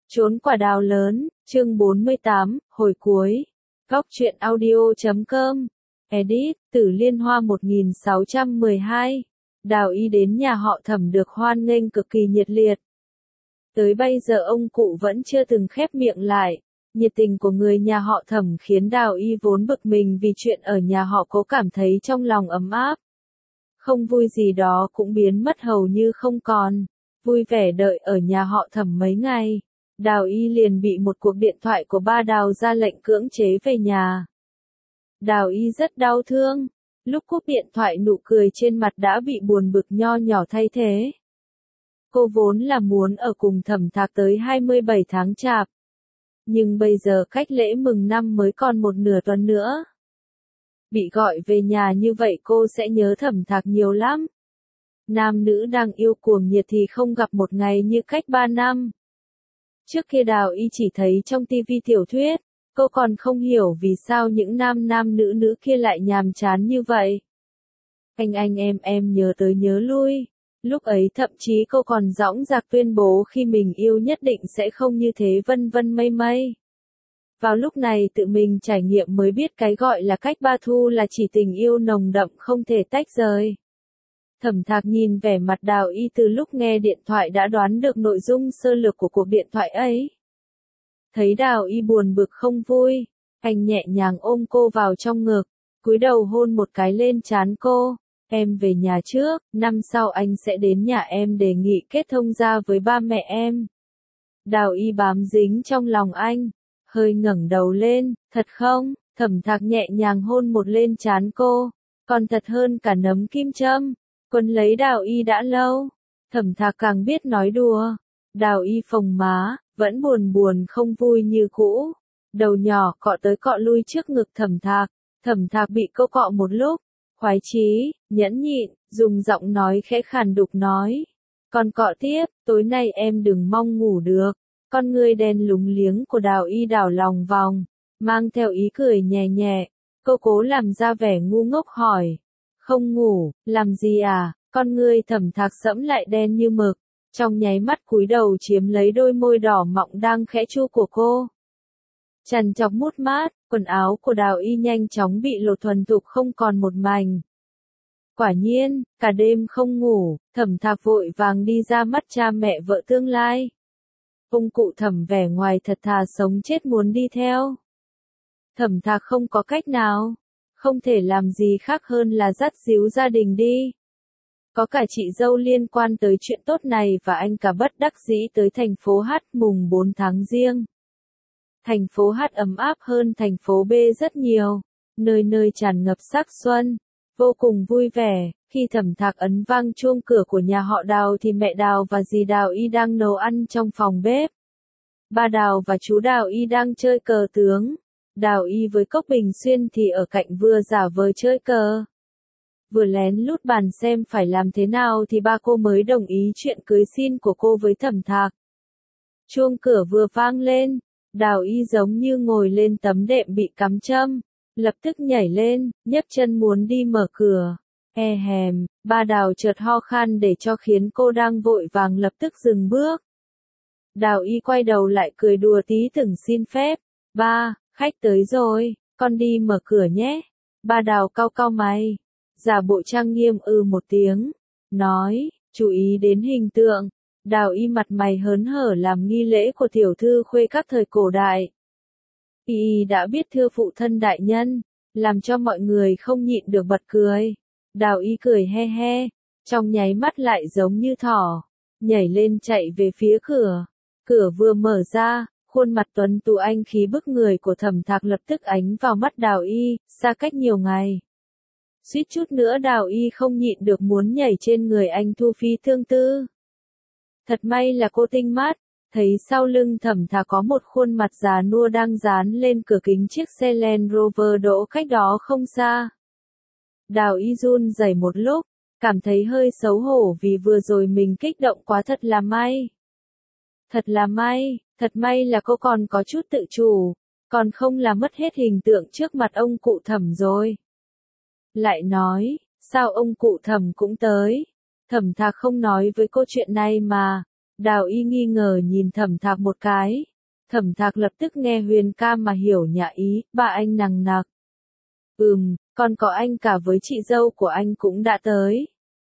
Trốn quả đào lớn, chương 48, hồi cuối. Góc truyện audio.com. Edit, Tử Liên Hoa 1612. Đào Y đến nhà họ Thẩm được hoan nghênh cực kỳ nhiệt liệt. Tới bây giờ ông cụ vẫn chưa từng khép miệng lại. Nhiệt tình của người nhà họ Thẩm khiến Đào Y vốn bực mình vì chuyện ở nhà họ Cố cảm thấy trong lòng ấm áp. Không vui gì đó cũng biến mất hầu như không còn. Vui vẻ đợi ở nhà họ Thẩm mấy ngày. Đào Y liền bị một cuộc điện thoại của ba Đào ra lệnh cưỡng chế về nhà. Đào Y rất đau thương. Lúc cúp điện thoại nụ cười trên mặt đã bị buồn bực nho nhỏ thay thế. Cô vốn là muốn ở cùng Thẩm Thạc tới 27 tháng Chạp. Nhưng bây giờ cách lễ mừng năm mới còn một nửa tuần nữa. Bị gọi về nhà như vậy cô sẽ nhớ Thẩm Thạc nhiều lắm. Nam nữ đang yêu cuồng nhiệt thì không gặp một ngày như cách 3 năm. Trước kia Đào Y chỉ thấy trong tivi tiểu thuyết, cô còn không hiểu vì sao những nam nữ kia lại nhàm chán như vậy. Anh em nhớ tới nhớ lui. Lúc ấy thậm chí cô còn dõng dạc tuyên bố khi mình yêu nhất định sẽ không như thế vân vân mây mây. Vào lúc này tự mình trải nghiệm mới biết cái gọi là cách ba thu là chỉ tình yêu nồng đậm không thể tách rời. Thẩm Thạc nhìn vẻ mặt Đào Y từ lúc nghe điện thoại đã đoán được nội dung sơ lược của cuộc điện thoại ấy. Thấy Đào Y buồn bực không vui, anh nhẹ nhàng ôm cô vào trong ngực, cúi đầu hôn một cái lên trán cô. Em về nhà trước, năm sau anh sẽ đến nhà em đề nghị kết thông gia với ba mẹ em. Đào Y bám dính trong lòng anh, hơi ngẩng đầu lên, thật không? Thẩm Thạc nhẹ nhàng hôn một lên trán cô, còn thật hơn cả nấm kim châm. Quấn lấy Đào Y đã lâu. Thẩm Thạc càng biết nói đùa. Đào Y phồng má, vẫn buồn không vui như cũ. Đầu nhỏ cọ tới cọ lui trước ngực Thẩm Thạc. Thẩm Thạc bị cô cọ một lúc. Khoái chí, nhẫn nhịn, dùng giọng nói khẽ khàn đục nói. Còn cọ tiếp, tối nay em đừng mong ngủ được. Con ngươi đen lúng liếng của Đào Y đảo lòng vòng, mang theo ý cười nhẹ nhẹ. Cô cố làm ra vẻ ngu ngốc hỏi. Không ngủ, làm gì à? Con ngươi Thẩm Thạc sẫm lại đen như mực, trong nháy mắt cúi đầu chiếm lấy đôi môi đỏ mọng đang khẽ chu của cô. Trằn trọc mút mát, quần áo của Đào Y nhanh chóng bị lột thuần thục không còn một mảnh. Quả nhiên, cả đêm không ngủ, Thẩm Thạc vội vàng đi ra mắt cha mẹ vợ tương lai. Ông cụ Thẩm vẻ ngoài thật thà sống chết muốn đi theo. Thẩm Thạc không có cách nào. Không thể làm gì khác hơn là dắt díu gia đình đi. Có cả chị dâu liên quan tới chuyện tốt này và anh cả bất đắc dĩ tới thành phố H mùng 4 tháng Giêng. Thành phố H ấm áp hơn thành phố B rất nhiều, nơi nơi tràn ngập sắc xuân, vô cùng vui vẻ. Khi Thẩm Thạc ấn vang chuông cửa của nhà họ Đào thì mẹ Đào và dì Đào Y đang nấu ăn trong phòng bếp. Ba Đào và chú Đào Y đang chơi cờ tướng. Đào Y với Cốc Bình Xuyên thì ở cạnh vừa giả vờ chơi cờ, vừa lén lút bàn xem phải làm thế nào thì ba cô mới đồng ý chuyện cưới xin của cô với Thẩm Thạc. Chuông cửa vừa vang lên, Đào Y giống như ngồi lên tấm đệm bị cắm châm, lập tức nhảy lên, nhấc chân muốn đi mở cửa. Ba Đào chợt ho khan để cho khiến cô đang vội vàng lập tức dừng bước. Đào Y quay đầu lại cười đùa tí từng xin phép. Ba, khách tới rồi, con đi mở cửa nhé. Ba Đào cau cau mày, giả bộ trang nghiêm một tiếng, nói, chú ý đến hình tượng. Đào Y mặt mày hớn hở làm nghi lễ của tiểu thư khuê các thời cổ đại. Y đã biết thưa phụ thân đại nhân, làm cho mọi người không nhịn được bật cười. Đào Y cười he he, trong nháy mắt lại giống như thỏ, nhảy lên chạy về phía cửa. Cửa vừa mở ra, khuôn mặt tuấn tú anh khí bức người của Thẩm Thạc lập tức ánh vào mắt Đào Y, xa cách nhiều ngày. Suýt chút nữa Đào Y không nhịn được muốn nhảy trên người anh thu phi thương tư. Thật may là cô tinh mắt, thấy sau lưng Thẩm Thạc có một khuôn mặt già nua đang dán lên cửa kính chiếc xe Land Rover đỗ cách đó không xa. Đào Y run rẩy một lúc, cảm thấy hơi xấu hổ vì vừa rồi mình kích động quá thật là may. Thật may là cô còn có chút tự chủ, còn không là mất hết hình tượng trước mặt ông cụ Thẩm rồi. Lại nói, sao ông cụ Thẩm cũng tới? Thẩm Thạc không nói với cô chuyện này mà. Đào Y nghi ngờ nhìn Thẩm Thạc một cái. Thẩm Thạc lập tức nghe Huyền ca mà hiểu nhạ ý, ba anh nằng nặc. Còn có anh cả với chị dâu của anh cũng đã tới.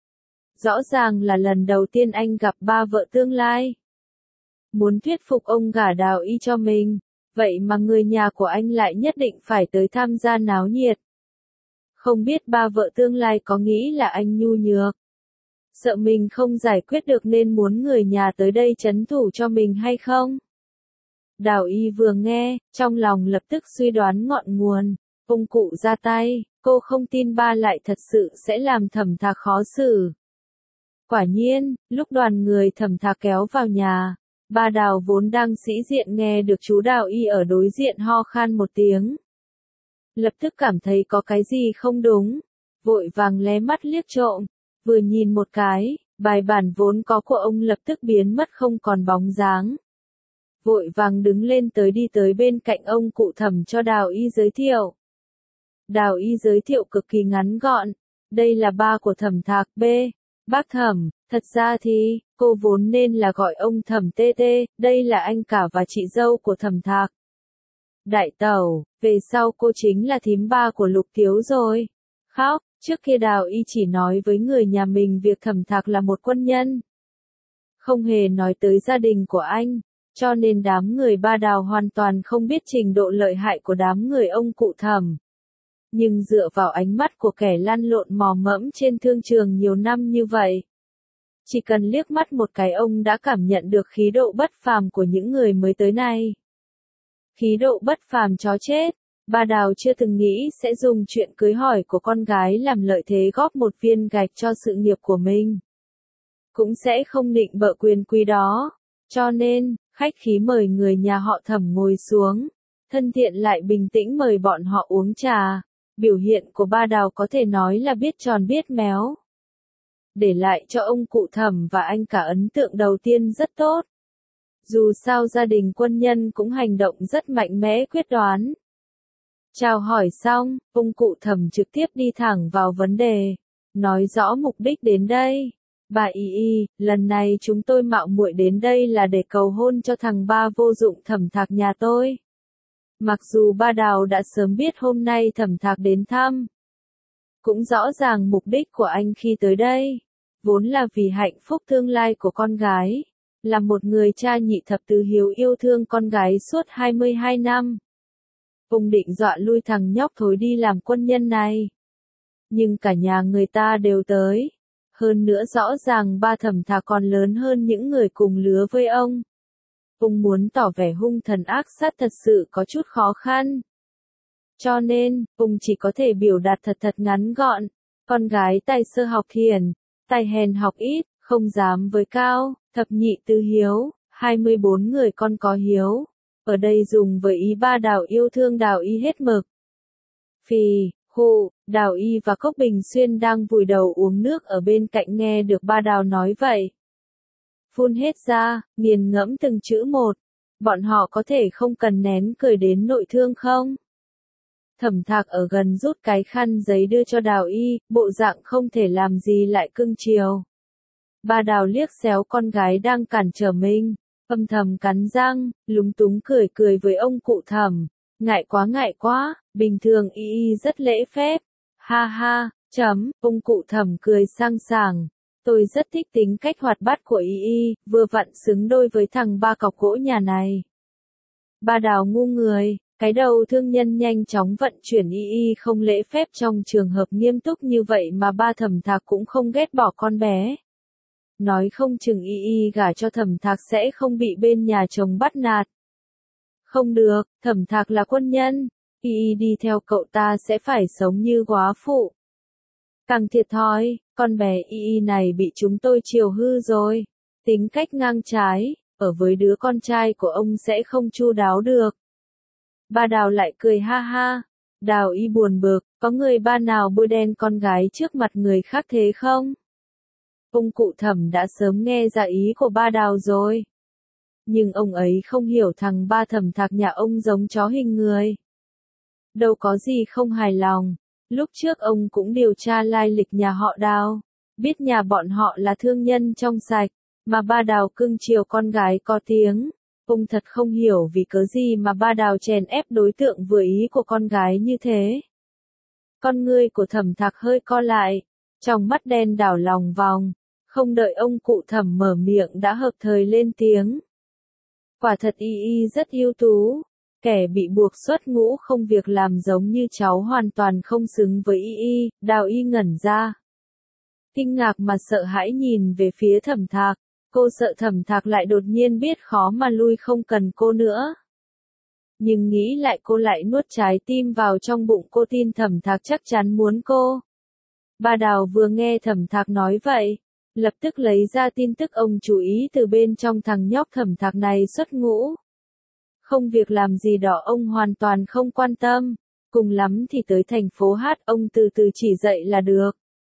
Rõ ràng là lần đầu tiên anh gặp ba vợ tương lai. Muốn thuyết phục ông gả Đào Y cho mình, vậy mà người nhà của anh lại nhất định phải tới tham gia náo nhiệt. Không biết ba vợ tương lai có nghĩ là anh nhu nhược, sợ mình không giải quyết được nên muốn người nhà tới đây trấn thủ cho mình hay không? Đào Y vừa nghe, trong lòng lập tức suy đoán ngọn nguồn, ông cụ ra tay, cô không tin ba lại thật sự sẽ làm Thẩm Thạc khó xử. Quả nhiên, lúc đoàn người Thẩm Thạc kéo vào nhà, ba Đào vốn đang sĩ diện nghe được chú Đào Y ở đối diện ho khan một tiếng. Lập tức cảm thấy có cái gì không đúng, vội vàng lé mắt liếc trộm, vừa nhìn một cái, bài bản vốn có của ông lập tức biến mất không còn bóng dáng. Vội vàng đứng lên đi tới bên cạnh ông cụ Thẩm cho Đào Y giới thiệu. Đào Y giới thiệu cực kỳ ngắn gọn, đây là ba của Thẩm Thạc B, bác Thẩm, thật ra thì, cô vốn nên là gọi ông Thẩm TT, đây là anh cả và chị dâu của Thẩm Thạc. Đại tẩu, về sau cô chính là thím ba của Lục Thiếu rồi. Khóc, trước kia Đào Y chỉ nói với người nhà mình việc Thẩm Thạc là một quân nhân. Không hề nói tới gia đình của anh, cho nên đám người ba Đào hoàn toàn không biết trình độ lợi hại của đám người ông cụ Thẩm. Nhưng dựa vào ánh mắt của kẻ lăn lộn mò mẫm trên thương trường nhiều năm như vậy, chỉ cần liếc mắt một cái ông đã cảm nhận được khí độ bất phàm của những người mới tới này. Khí độ bất phàm chó chết, ba Đào chưa từng nghĩ sẽ dùng chuyện cưới hỏi của con gái làm lợi thế góp một viên gạch cho sự nghiệp của mình. Cũng sẽ không định bợ quyền quý đó, cho nên, khách khí mời người nhà họ Thẩm ngồi xuống, thân thiện lại bình tĩnh mời bọn họ uống trà. Biểu hiện của ba Đào có thể nói là biết tròn biết méo. Để lại cho ông cụ Thẩm và anh cả ấn tượng đầu tiên rất tốt. Dù sao gia đình quân nhân cũng hành động rất mạnh mẽ quyết đoán. Chào hỏi xong, ông cụ Thẩm trực tiếp đi thẳng vào vấn đề, nói rõ mục đích đến đây. Bà Y, lần này chúng tôi mạo muội đến đây là để cầu hôn cho thằng ba vô dụng Thẩm Thạc nhà tôi. Mặc dù ba Đào đã sớm biết hôm nay Thẩm Thạc đến thăm, cũng rõ ràng mục đích của anh khi tới đây, vốn là vì hạnh phúc tương lai của con gái, là một người cha nhị thập tứ hiếu yêu thương con gái suốt 22 năm. Ông định dọa lui thằng nhóc thối đi làm quân nhân này. Nhưng cả nhà người ta đều tới. Hơn nữa rõ ràng ba Thẩm Thạc còn lớn hơn những người cùng lứa với ông. Ông muốn tỏ vẻ hung thần ác sát thật sự có chút khó khăn. Cho nên, ông chỉ có thể biểu đạt thật ngắn gọn. Con gái tài sơ học thiền, tài hèn học ít, không dám với cao, thập nhị tứ hiếu, 24 người con có hiếu. Ở đây dùng với ý ba Đào yêu thương Đào Y hết mực. Phì, hụ, Đào Y và Cốc Bình Xuyên đang vùi đầu uống nước ở bên cạnh nghe được ba Đào nói vậy. Phun hết ra, nghiền ngẫm từng chữ một. Bọn họ có thể không cần nén cười đến nội thương không? Thẩm Thạc ở gần rút cái khăn giấy đưa cho Đào Y, bộ dạng không thể làm gì lại cưng chiều. Ba Đào liếc xéo con gái đang cản trở mình, âm thầm cắn răng, lúng túng cười với ông cụ Thẩm. Ngại quá, bình thường Y rất lễ phép. Ha ha, ông cụ Thẩm cười sang sảng. Tôi rất thích tính cách hoạt bát của Y, vừa vặn xứng đôi với thằng ba cọc gỗ nhà này. Ba Đào ngu người, cái đầu thương nhân nhanh chóng vận chuyển Y không lễ phép trong trường hợp nghiêm túc như vậy mà ba Thẩm Thạc cũng không ghét bỏ con bé. Nói không chừng Y gả cho Thẩm Thạc sẽ không bị bên nhà chồng bắt nạt. Không được, Thẩm Thạc là quân nhân, Y đi theo cậu ta sẽ phải sống như góa phụ. Càng thiệt thòi, con bé Y này bị chúng tôi chiều hư rồi. Tính cách ngang trái, ở với đứa con trai của ông sẽ không chu đáo được. Ba Đào lại cười ha ha. Đào Y buồn bực, có người ba nào bôi đen con gái trước mặt người khác thế không? Ông cụ Thẩm đã sớm nghe ra ý của ba Đào rồi. Nhưng ông ấy không hiểu thằng ba Thẩm Thạc nhà ông giống chó hình người. Đâu có gì không hài lòng. Lúc trước ông cũng điều tra lai lịch nhà họ Đào, biết nhà bọn họ là thương nhân trong sạch, Mà ba Đào cưng chiều con gái có tiếng. Ông thật không hiểu vì cớ gì mà ba Đào chèn ép đối tượng vừa ý của con gái như thế. Con ngươi của Thẩm Thạc hơi co lại, trong mắt đen đảo lòng vòng, không đợi ông cụ Thẩm mở miệng đã hợp thời lên tiếng. Quả thật y y rất ưu tú, kẻ bị buộc xuất ngũ không việc làm giống như cháu hoàn toàn không xứng với y y. Đào y ngẩn ra, kinh ngạc mà sợ hãi nhìn về phía Thẩm Thạc, cô sợ Thẩm Thạc lại đột nhiên biết khó mà lui không cần cô nữa. Nhưng nghĩ lại cô lại nuốt trái tim vào trong bụng, cô tin Thẩm Thạc chắc chắn muốn cô. Ba Đào vừa nghe Thẩm Thạc nói vậy, lập tức lấy ra tin tức ông chú ý từ bên trong thằng nhóc Thẩm Thạc này xuất ngũ. Không việc làm gì đó ông hoàn toàn không quan tâm, cùng lắm thì tới thành phố hát ông từ từ chỉ dạy là được.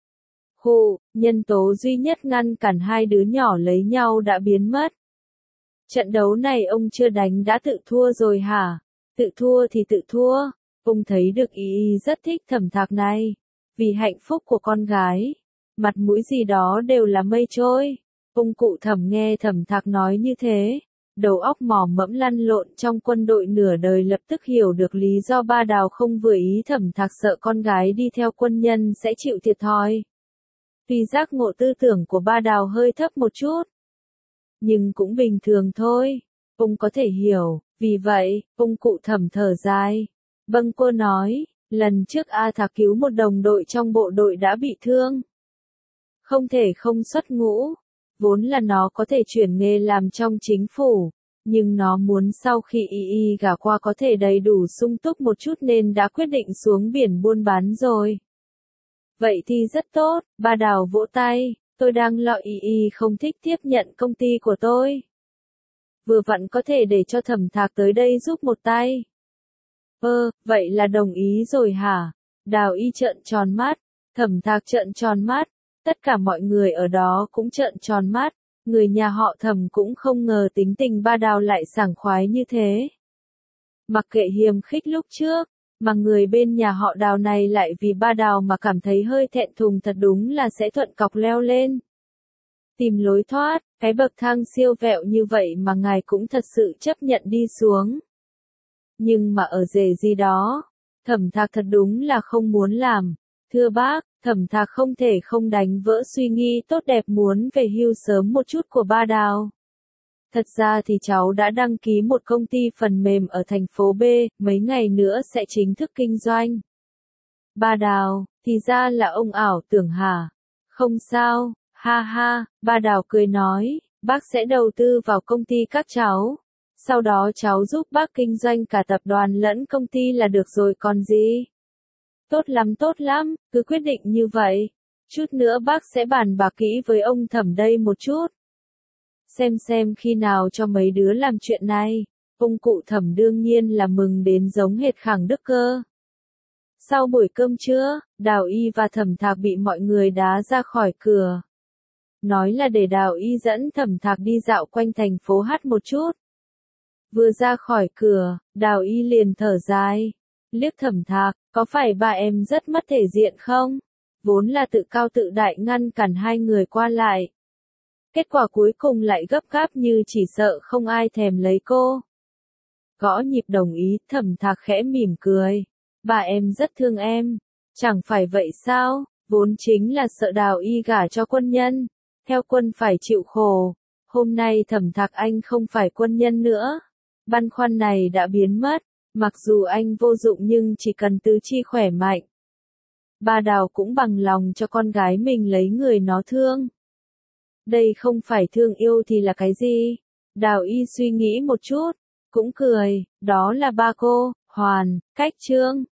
Hù, nhân tố duy nhất ngăn cản hai đứa nhỏ lấy nhau đã biến mất. Trận đấu này ông chưa đánh đã tự thua rồi hả? Tự thua thì tự thua, ông thấy được y rất thích Thẩm Thạc này. Vì hạnh phúc của con gái, mặt mũi gì đó đều là mây trôi. Ông cụ Thẩm nghe Thẩm Thạc nói như thế, đầu óc mò mẫm lăn lộn trong quân đội nửa đời lập tức hiểu được lý do ba Đào không vừa ý. Thẩm Thạc sợ con gái đi theo quân nhân sẽ chịu thiệt thòi. Tuy giác ngộ tư tưởng của ba Đào hơi thấp một chút, nhưng cũng bình thường thôi, ông có thể hiểu. Vì vậy, ông cụ Thẩm thở dài. Vâng, cô nói, lần trước A Thạc cứu một đồng đội trong bộ đội đã bị thương, không thể không xuất ngũ. Vốn là nó có thể chuyển nghề làm trong chính phủ, nhưng nó muốn sau khi y gả qua có thể đầy đủ sung túc một chút nên đã quyết định xuống biển buôn bán rồi. Vậy thì rất tốt, ba Đào vỗ tay, tôi đang lo y không thích tiếp nhận công ty của tôi. Vừa vặn có thể để cho Thẩm Thạc tới đây giúp một tay. Vậy là đồng ý rồi hả? Đào y trợn tròn mắt, Thẩm Thạc trợn tròn mắt, tất cả mọi người ở đó cũng trợn tròn mắt, người nhà họ Thẩm cũng không ngờ tính tình ba Đào lại sảng khoái như thế. Mặc kệ hiềm khích lúc trước, mà người bên nhà họ Đào này lại vì ba Đào mà cảm thấy hơi thẹn thùng, thật đúng là sẽ thuận cọc leo lên. Tìm lối thoát, cái bậc thang siêu vẹo như vậy mà ngài cũng thật sự chấp nhận đi xuống. Nhưng mà ở rể gì đó, Thẩm Thạc thật đúng là không muốn làm. Thưa bác, Thẩm Thạc không thể không đánh vỡ suy nghĩ tốt đẹp muốn về hưu sớm một chút của ba Đào. Thật ra thì cháu đã đăng ký một công ty phần mềm ở thành phố B, mấy ngày nữa sẽ chính thức kinh doanh. Ba Đào, thì ra là ông ảo tưởng hả? Không sao, ha ha, ba Đào cười nói, bác sẽ đầu tư vào công ty các cháu. Sau đó cháu giúp bác kinh doanh cả tập đoàn lẫn công ty là được rồi còn gì. Tốt lắm, cứ quyết định như vậy. Chút nữa bác sẽ bàn bạc kỹ với ông Thẩm đây một chút. Xem khi nào cho mấy đứa làm chuyện này. Ông cụ Thẩm đương nhiên là mừng đến giống hệt Khảng Đức cơ. Sau buổi cơm trưa, Đào y và Thẩm Thạc bị mọi người đá ra khỏi cửa. Nói là để Đào y dẫn Thẩm Thạc đi dạo quanh thành phố hát một chút. Vừa ra khỏi cửa, Đào y liền thở dài. Liếc Thẩm Thạc, có phải ba em rất mất thể diện không? Vốn là tự cao tự đại ngăn cản hai người qua lại. Kết quả cuối cùng lại gấp gáp như chỉ sợ không ai thèm lấy cô. Gõ nhịp đồng ý, Thẩm Thạc khẽ mỉm cười. Ba em rất thương em. Chẳng phải vậy sao? Vốn chính là sợ Đào y gả cho quân nhân. Theo quân phải chịu khổ. Hôm nay Thẩm Thạc anh không phải quân nhân nữa. Băn khoăn này đã biến mất. Mặc dù anh vô dụng nhưng chỉ cần tứ chi khỏe mạnh. Ba Đào cũng bằng lòng cho con gái mình lấy người nó thương. Đây không phải thương yêu thì là cái gì? Đào y suy nghĩ một chút, cũng cười, đó là ba cô, Hoàn, Cách Trương.